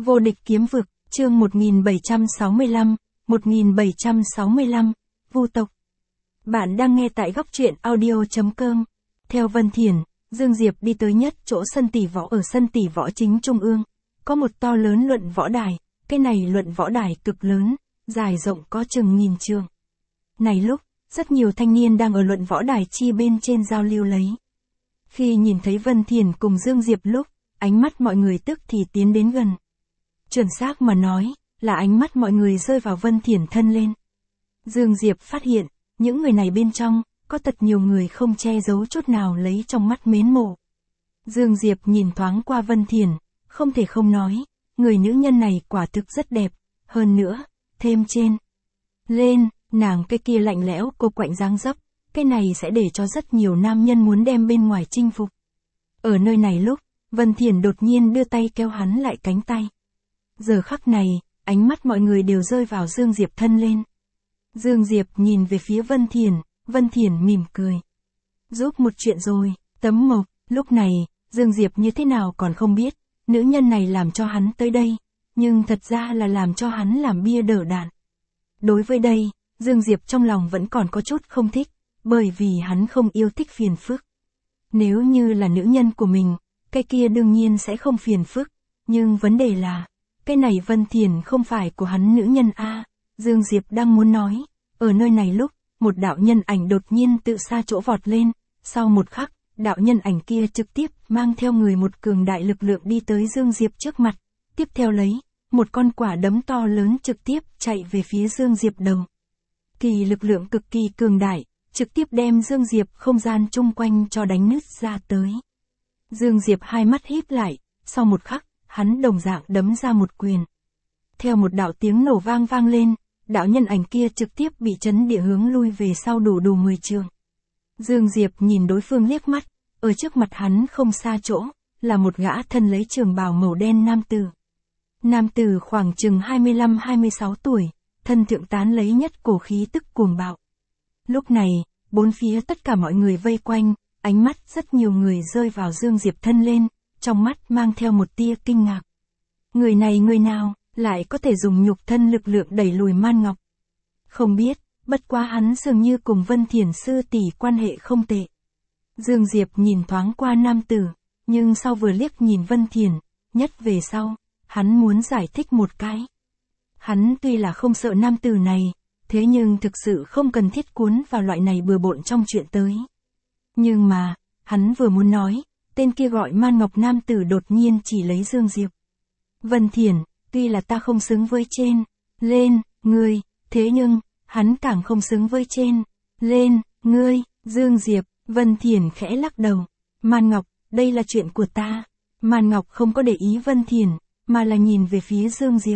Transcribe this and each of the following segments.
Vô địch kiếm vực, chương 1765, Vu tộc. Bạn đang nghe tại góc truyện audio.com. Theo Vân Thiển, Dương Diệp đi tới nhất chỗ sân tỷ võ ở sân tỷ võ chính trung ương. Có một to lớn luận võ đài, cái này luận võ đài cực lớn, dài rộng có chừng 1000 trượng. Này lúc, rất nhiều thanh niên đang ở luận võ đài chi bên trên giao lưu lấy. Khi nhìn thấy Vân Thiển cùng Dương Diệp lúc, ánh mắt mọi người tức thì tiến đến gần. Chuẩn xác mà nói, là ánh mắt mọi người rơi vào Vân Thiển thân lên. Dương Diệp phát hiện, những người này bên trong, có thật nhiều người không che giấu chút nào lấy trong mắt mến mộ. Dương Diệp nhìn thoáng qua Vân Thiển, không thể không nói, người nữ nhân này quả thực rất đẹp, hơn nữa, thêm trên. Lên, nàng cái kia lạnh lẽo cô quạnh dáng dấp, cái này sẽ để cho rất nhiều nam nhân muốn đem bên ngoài chinh phục. Ở nơi này lúc, Vân Thiển đột nhiên đưa tay kéo hắn lại cánh tay. Giờ khắc này, ánh mắt mọi người đều rơi vào Dương Diệp thân lên. Dương Diệp nhìn về phía Vân Thiển mỉm cười. Giúp một chuyện rồi, Tấm Mộc, lúc này, Dương Diệp như thế nào còn không biết, nữ nhân này làm cho hắn tới đây, nhưng thật ra là làm cho hắn làm bia đỡ đạn. Đối với đây, Dương Diệp trong lòng vẫn còn có chút không thích, bởi vì hắn không yêu thích phiền phức. Nếu như là nữ nhân của mình, cái kia đương nhiên sẽ không phiền phức, nhưng vấn đề là, cái này Vân Thiển không phải của hắn nữ nhân a. Dương Diệp đang muốn nói, ở nơi này lúc, một đạo nhân ảnh đột nhiên tự xa chỗ vọt lên, sau một khắc, đạo nhân ảnh kia trực tiếp mang theo người một cường đại lực lượng đi tới Dương Diệp trước mặt, tiếp theo lấy, một con quả đấm to lớn trực tiếp chạy về phía Dương Diệp đầu. Kỳ lực lượng cực kỳ cường đại, trực tiếp đem Dương Diệp không gian chung quanh cho đánh nứt ra tới. Dương Diệp hai mắt híp lại, sau một khắc, hắn đồng dạng đấm ra một quyền. Theo một đạo tiếng nổ vang lên, đạo nhân ảnh kia trực tiếp bị chấn địa hướng lui về sau đủ 10 trượng. Dương Diệp nhìn đối phương liếc mắt, ở trước mặt hắn không xa chỗ, là một gã thân lấy trường bào màu đen nam tử. Nam tử khoảng chừng 25-26 tuổi, thân thượng tán lấy nhất cổ khí tức cuồng bạo. Lúc này, bốn phía tất cả mọi người vây quanh, ánh mắt rất nhiều người rơi vào Dương Diệp thân lên, trong mắt mang theo một tia kinh ngạc. Người này người nào, lại có thể dùng nhục thân lực lượng đẩy lùi Man Ngọc? Không biết, bất quá hắn dường như cùng Vân Thiển sư tỷ quan hệ không tệ. Dương Diệp nhìn thoáng qua nam tử, nhưng sau vừa liếc nhìn Vân Thiển, nhất về sau, hắn muốn giải thích một cái. Hắn tuy là không sợ nam tử này, thế nhưng thực sự không cần thiết cuốn vào loại này bừa bộn trong chuyện tới. Nhưng mà, hắn vừa muốn nói, tên kia gọi Man Ngọc nam tử đột nhiên chỉ lấy Dương Diệp. Vân Thiển, tuy là ta không xứng với trên, lên, ngươi, thế nhưng, hắn càng không xứng với trên, lên, ngươi, Dương Diệp, Vân Thiển khẽ lắc đầu. Man Ngọc, đây là chuyện của ta. Man Ngọc không có để ý Vân Thiển, mà là nhìn về phía Dương Diệp.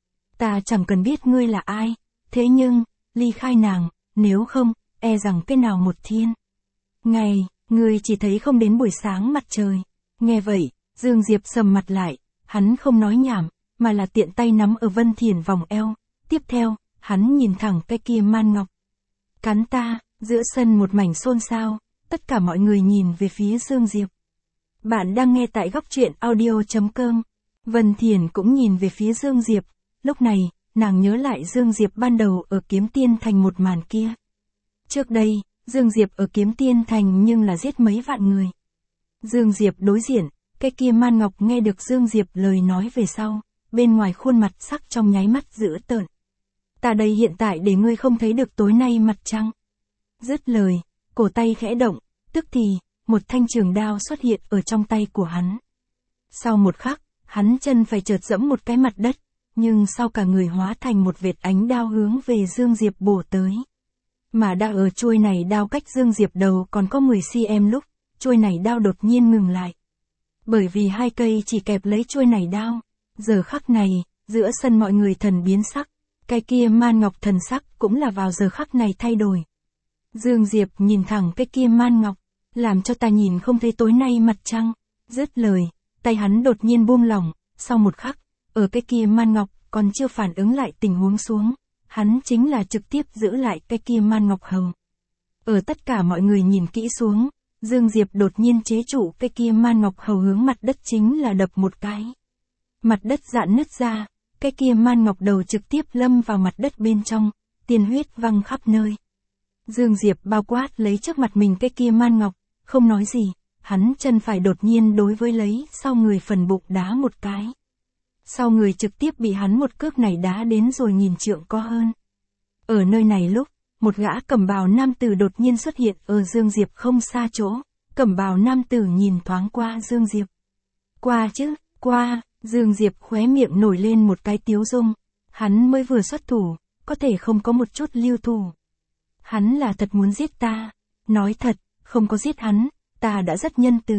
Ta chẳng cần biết ngươi là ai, thế nhưng, ly khai nàng, nếu không, e rằng cái nào một thiên. Ngày, ngươi chỉ thấy không đến buổi sáng mặt trời. Nghe vậy, Dương Diệp sầm mặt lại, hắn không nói nhảm, mà là tiện tay nắm ở Vân Thiển vòng eo. Tiếp theo, hắn nhìn thẳng cái kia Man Ngọc. Cắn ta, giữa sân một mảnh xôn xao, tất cả mọi người nhìn về phía Dương Diệp. Bạn đang nghe tại góc truyện audio.com. Vân Thiển cũng nhìn về phía Dương Diệp, lúc này, nàng nhớ lại Dương Diệp ban đầu ở Kiếm Tiên Thành một màn kia. Trước đây, Dương Diệp ở Kiếm Tiên Thành nhưng là giết mấy vạn người. Dương Diệp đối diện, cái kia Man Ngọc nghe được Dương Diệp lời nói về sau, bên ngoài khuôn mặt sắc trong nháy mắt dữ tợn. Ta đây hiện tại để ngươi không thấy được tối nay mặt trăng. Dứt lời, cổ tay khẽ động, tức thì, một thanh trường đao xuất hiện ở trong tay của hắn. Sau một khắc, hắn chân phải chợt dẫm một cái mặt đất, nhưng sau cả người hóa thành một vệt ánh đao hướng về Dương Diệp bổ tới. Mà đã ở chuôi này đao cách Dương Diệp đầu còn có 10 cm lúc, chuôi này đao đột nhiên ngừng lại. Bởi vì hai cây chỉ kẹp lấy chuôi này đao, giờ khắc này, giữa sân mọi người thần biến sắc, cái kia Man Ngọc thần sắc cũng là vào giờ khắc này thay đổi. Dương Diệp nhìn thẳng cái kia Man Ngọc, làm cho ta nhìn không thấy tối nay mặt trăng. Dứt lời, tay hắn đột nhiên buông lỏng, sau một khắc, ở cái kia Man Ngọc còn chưa phản ứng lại tình huống xuống, hắn chính là trực tiếp giữ lại cái kia Man Ngọc hầu. Ở tất cả mọi người nhìn kỹ xuống, Dương Diệp đột nhiên chế trụ cái kia Man Ngọc hầu hướng mặt đất chính là đập một cái. Mặt đất rạn nứt ra, cái kia man ngọc đầu trực tiếp lâm vào mặt đất bên trong, tiên huyết văng khắp nơi. Dương Diệp bao quát lấy trước mặt mình cái kia man ngọc, không nói gì, hắn chân phải đột nhiên đối với lấy sau người phần bụng đá một cái. Sau người trực tiếp bị hắn một cước này đá đến rồi nghìn trượng có hơn. Ở nơi này lúc, một gã cẩm bào nam tử đột nhiên xuất hiện ở Dương Diệp không xa chỗ, cẩm bào nam tử nhìn thoáng qua Dương Diệp. Qua chứ, qua, Dương Diệp khóe miệng nổi lên một cái tiếu dung, hắn mới vừa xuất thủ, có thể không có một chút lưu thủ. Hắn là thật muốn giết ta, nói thật, không có giết hắn, ta đã rất nhân từ.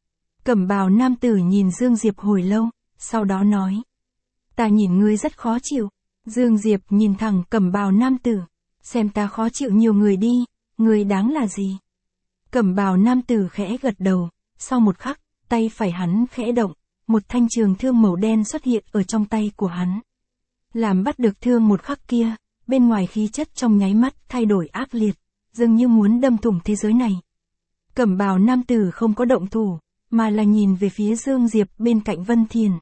Cẩm bào nam tử nhìn Dương Diệp hồi lâu, sau đó nói. Ta nhìn ngươi rất khó chịu. Dương Diệp nhìn thẳng cẩm bào nam tử, xem ta khó chịu nhiều người đi, ngươi đáng là gì? Cẩm bào nam tử khẽ gật đầu, sau một khắc, tay phải hắn khẽ động, một thanh trường thương màu đen xuất hiện ở trong tay của hắn. Làm bắt được thương một khắc kia, bên ngoài khí chất trong nháy mắt thay đổi ác liệt, dường như muốn đâm thủng thế giới này. Cẩm bào nam tử không có động thủ, mà là nhìn về phía Dương Diệp bên cạnh Vân Thiền.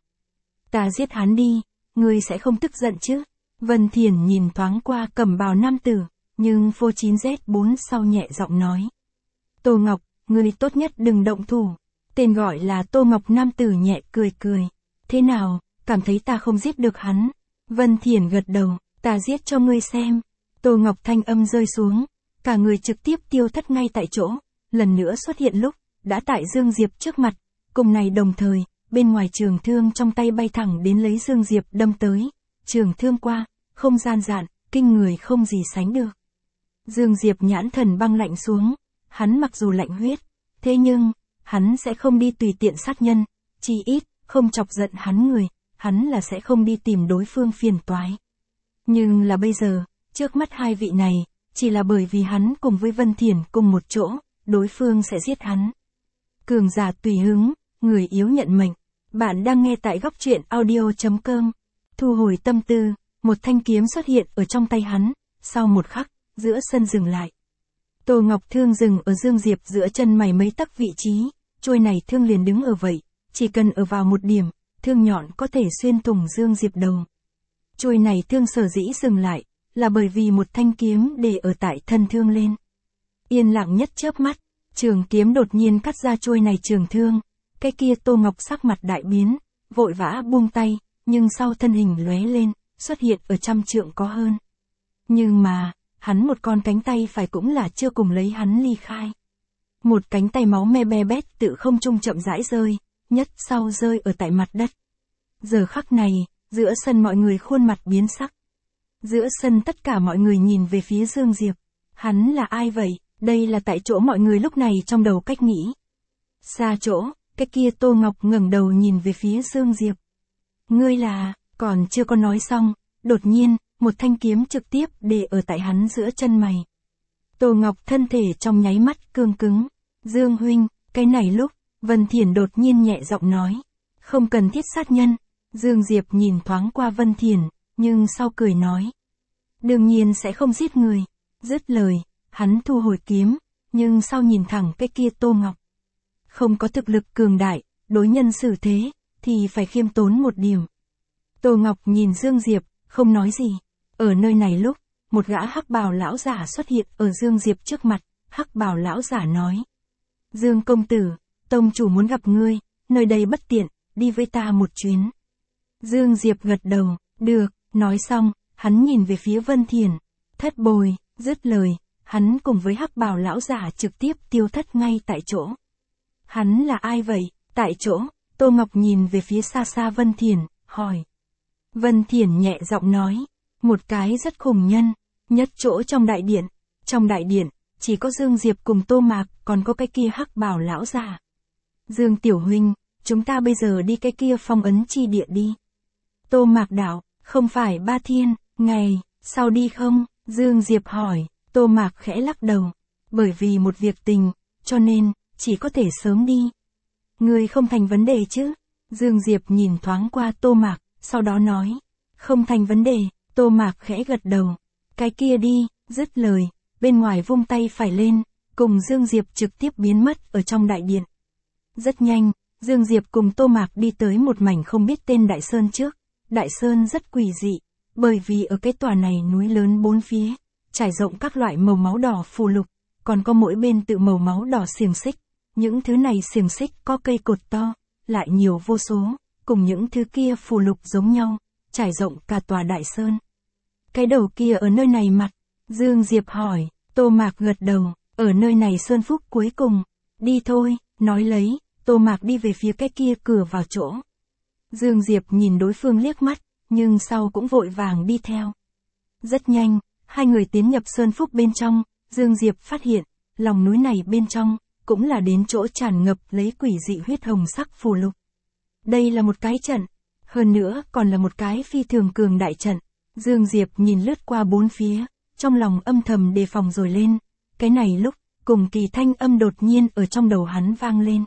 Ta giết hắn đi, ngươi sẽ không tức giận chứ? Vân Thiền nhìn thoáng qua cẩm bào nam tử, nhưng phô 9Z4 sau nhẹ giọng nói. Tô Ngọc, ngươi tốt nhất đừng động thủ. Tên gọi là Tô Ngọc nam tử nhẹ cười cười. Thế nào, cảm thấy ta không giết được hắn? Vân Thiền gật đầu, ta giết cho ngươi xem. Tô Ngọc thanh âm rơi xuống, cả người trực tiếp tiêu thất ngay tại chỗ, lần nữa xuất hiện lúc, đã tại Dương Diệp trước mặt, cùng này đồng thời, bên ngoài trường thương trong tay bay thẳng đến lấy Dương Diệp đâm tới, trường thương qua, không gian dạn, kinh người không gì sánh được. Dương Diệp nhãn thần băng lạnh xuống, hắn mặc dù lạnh huyết, thế nhưng, hắn sẽ không đi tùy tiện sát nhân, chỉ ít, không chọc giận hắn người, hắn là sẽ không đi tìm đối phương phiền toái. Nhưng là bây giờ, trước mắt hai vị này, chỉ là bởi vì hắn cùng với Vân Thiền cùng một chỗ, đối phương sẽ giết hắn. Cường giả tùy hứng, người yếu nhận mệnh. Bạn đang nghe tại góc truyện audio.com. Thu hồi tâm tư, một thanh kiếm xuất hiện ở trong tay hắn, sau một khắc, giữa sân dừng lại. Tô Ngọc thương dừng ở Dương Diệp giữa chân mày mấy tấc vị trí, trôi này thương liền đứng ở vậy, chỉ cần ở vào một điểm, thương nhọn có thể xuyên thủng Dương Diệp đầu. Trôi này thương sở dĩ dừng lại, là bởi vì một thanh kiếm để ở tại thân thương lên. Yên lặng nhất chớp mắt, trường kiếm đột nhiên cắt ra trôi này trường thương, cái kia Tô Ngọc sắc mặt đại biến, vội vã buông tay, nhưng sau thân hình lóe lên, xuất hiện ở 100 trượng có hơn. Nhưng mà, hắn một con cánh tay phải cũng là chưa cùng lấy hắn ly khai. Một cánh tay máu me be bét tự không trung chậm rãi rơi, nhất sau rơi ở tại mặt đất. Giờ khắc này, giữa sân mọi người khuôn mặt biến sắc. Giữa sân tất cả mọi người nhìn về phía Dương Diệp. Hắn là ai vậy? Đây là tại chỗ mọi người lúc này trong đầu cách nghĩ. Xa chỗ, cái kia Tô Ngọc ngẩng đầu nhìn về phía Dương Diệp. Ngươi là, còn chưa có nói xong, đột nhiên, một thanh kiếm trực tiếp để ở tại hắn giữa chân mày. Tô Ngọc thân thể trong nháy mắt cương cứng. Dương huynh, cái này lúc, Vân Thiền đột nhiên nhẹ giọng nói. Không cần thiết sát nhân. Dương Diệp nhìn thoáng qua Vân Thiền, nhưng sau cười nói. Đương nhiên sẽ không giết người. Dứt lời, hắn thu hồi kiếm, nhưng sau nhìn thẳng cái kia Tô Ngọc. Không có thực lực cường đại, đối nhân xử thế, thì phải khiêm tốn một điểm. Tô Ngọc nhìn Dương Diệp, không nói gì. Ở nơi này lúc, một gã hắc bào lão giả xuất hiện ở Dương Diệp trước mặt, hắc bào lão giả nói. Dương công tử, tông chủ muốn gặp ngươi, nơi đây bất tiện, đi với ta một chuyến. Dương Diệp gật đầu, được, nói xong, hắn nhìn về phía Vân Thiền, thất bồi, dứt lời, hắn cùng với hắc bào lão giả trực tiếp tiêu thất ngay tại chỗ. Hắn là ai vậy? Tại chỗ, Tô Ngọc nhìn về phía xa xa Vân Thiền, hỏi. Vân Thiền nhẹ giọng nói, một cái rất khủng nhân, nhất chỗ trong đại điện. Trong đại điện, chỉ có Dương Diệp cùng Tô Mạc, còn có cái kia hắc bào lão giả. Dương tiểu huynh, chúng ta bây giờ đi cái kia phong ấn chi địa đi. Tô Mạc đạo, không phải 3 thiên, ngày, sau đi không? Dương Diệp hỏi, Tô Mạc khẽ lắc đầu. Bởi vì một việc tình, cho nên, chỉ có thể sớm đi. Người không thành vấn đề chứ? Dương Diệp nhìn thoáng qua Tô Mạc, sau đó nói. Không thành vấn đề, Tô Mạc khẽ gật đầu. Cái kia đi, dứt lời, bên ngoài vung tay phải lên, cùng Dương Diệp trực tiếp biến mất ở trong đại điện. Rất nhanh, Dương Diệp cùng Tô Mạc đi tới một mảnh không biết tên Đại Sơn trước. Đại Sơn rất quỷ dị, bởi vì ở cái tòa này núi lớn bốn phía, trải rộng các loại màu máu đỏ phù lục, còn có mỗi bên tự màu máu đỏ xiềng xích. Những thứ này xiềng xích có cây cột to, lại nhiều vô số, cùng những thứ kia phù lục giống nhau, trải rộng cả tòa Đại Sơn. Cái đầu kia ở nơi này mặt, Dương Diệp hỏi, Tô Mạc gật đầu, ở nơi này sơn phúc cuối cùng, đi thôi, nói lấy, Tô Mạc đi về phía cái kia cửa vào chỗ. Dương Diệp nhìn đối phương liếc mắt, nhưng sau cũng vội vàng đi theo. Rất nhanh, hai người tiến nhập sơn phúc bên trong, Dương Diệp phát hiện, lòng núi này bên trong, cũng là đến chỗ tràn ngập lấy quỷ dị huyết hồng sắc phù lục. Đây là một cái trận, hơn nữa còn là một cái phi thường cường đại trận. Dương Diệp nhìn lướt qua bốn phía, trong lòng âm thầm đề phòng rồi lên. Cái này lúc, cùng kỳ thanh âm đột nhiên ở trong đầu hắn vang lên.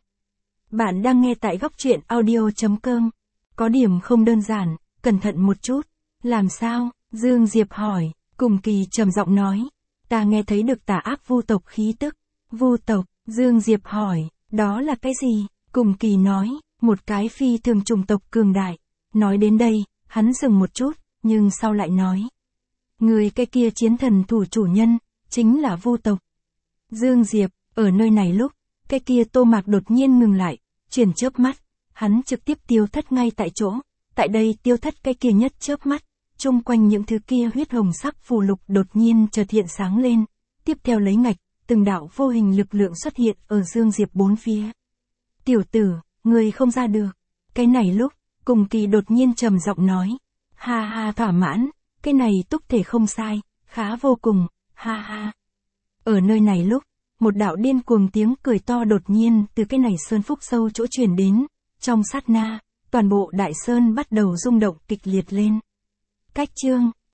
Bạn đang nghe tại góc truyện audio.com. Có điểm không đơn giản, cẩn thận một chút. Làm sao? Dương Diệp hỏi, cùng kỳ trầm giọng nói. Ta nghe thấy được tà ác vu tộc khí tức. Vu tộc, Dương Diệp hỏi, đó là cái gì? Cùng kỳ nói, một cái phi thường chủng tộc cường đại. Nói đến đây, hắn dừng một chút, nhưng sau lại nói. Người cái kia chiến thần thủ chủ nhân, chính là vu tộc. Dương Diệp, ở nơi này lúc, cái kia Tô Mạc đột nhiên ngừng lại, chuyển chớp mắt, hắn trực tiếp tiêu thất ngay tại chỗ, tại đây tiêu thất cái kia nhất chớp mắt, chung quanh những thứ kia huyết hồng sắc phù lục đột nhiên chợt hiện sáng lên, tiếp theo lấy ngạch, từng đạo vô hình lực lượng xuất hiện ở Dương Diệp bốn phía. Tiểu tử, người không ra được. Cái này lúc, cùng kỳ đột nhiên trầm giọng nói, ha ha thỏa mãn, cái này túc thể không sai, khá vô cùng, ha ha. Ở nơi này lúc, một đạo điên cuồng tiếng cười to đột nhiên từ cái này sơn phúc sâu chỗ truyền đến, trong sát na, toàn bộ Đại Sơn bắt đầu rung động kịch liệt lên. Cách chương